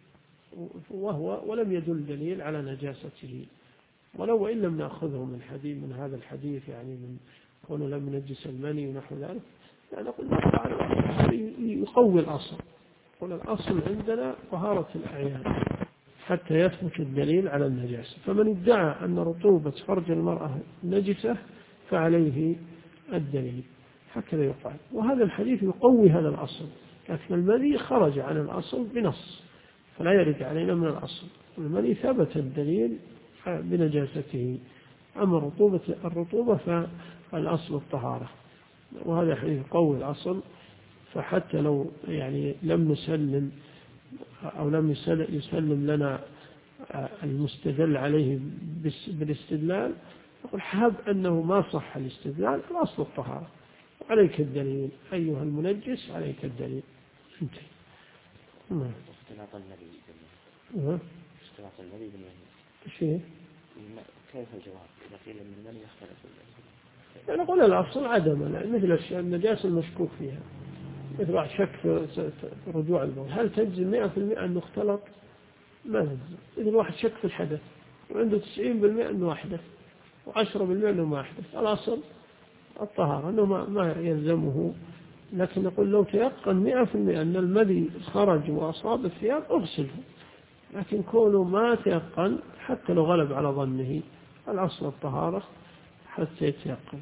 ولم يدل دليل على نجاسته، ولو إن لم نأخذه من هذا الحديث، يعني من كونه لم ينجس المني ونحو ذلك، يعني نقول يقوي الأصل، يقول الأصل عندنا طهارة الأعيان حتى يثبت الدليل على النجاسة، فمن ادعى أن رطوبة فرج المرأة نجسة فعليه الدليل، هكذا يقال، وهذا الحديث يقوي هذا الأصل، لكن المني خرج عن الأصل بنص فلا يرد علينا من الأصل، المني ثبت الدليل بنجاسته، أما الرطوبة فالأصل الطهارة، وهذا حديث قوي الأصل، فحتى لو يعني لم نسلم أو لم يسلم لنا المستدل عليه بالاستدلال، نقول حاب أنه ما صح الاستدلال، الأصل الطهارة، عليك الدليل أيها المنجس، عليك الدليل، انتهي. اختلاط المذي شيء كيف الجواب إذا قيل أن المني يختلف يعني نقول الأصل عدم، مثل النجاسة المشكوك فيها، مثل شك في رجوع البول، هل تجزم 100% أنه اختلط؟ ما يلزم. إذا الواحد شك في الحدث وعنده 90% أنه أحدث و10% أنه ما أحدث، الأصل الطهارة أنه ما يلزمه. لكن نقول لو تيقن 100% أن المذي خرج وأصاب الثياب أغسله، لكن كونه ما تيقن حتى لو غلب على ظنه، الأصل الطهارة حتى يتيقن.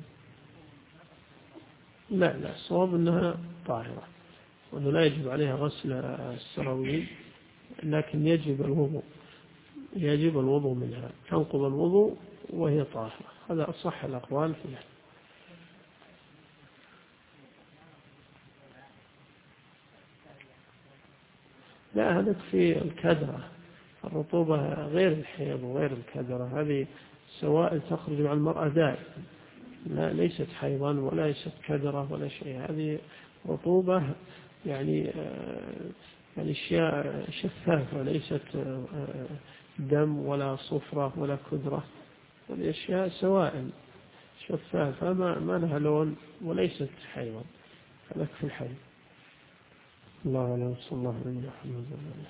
لا الصواب أنها طاهرة، وأنه لا يجب عليها غسل السراويل، لكن يجب الوضوء منها، تنقض الوضوء وهي طاهرة. هذا أصح الأقوال فيها. لا، هذا في الكدرة، الرطوبة غير الحيض وغير الكدرة، هذه سوائل تخرج مع المرأة دائما، ليست حيضا ولا ليست كدرة ولا شيء، هذه رطوبة يعني أشياء شفافة، ليست دم ولا صفرة ولا كدرة، هذه أشياء سوائل شفافة ما لها لون وليست حيضا، هذا في الحيض. الله عليه صلى الله عليه وسلم.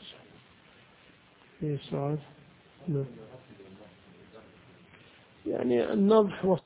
في سؤال؟ يعني النضح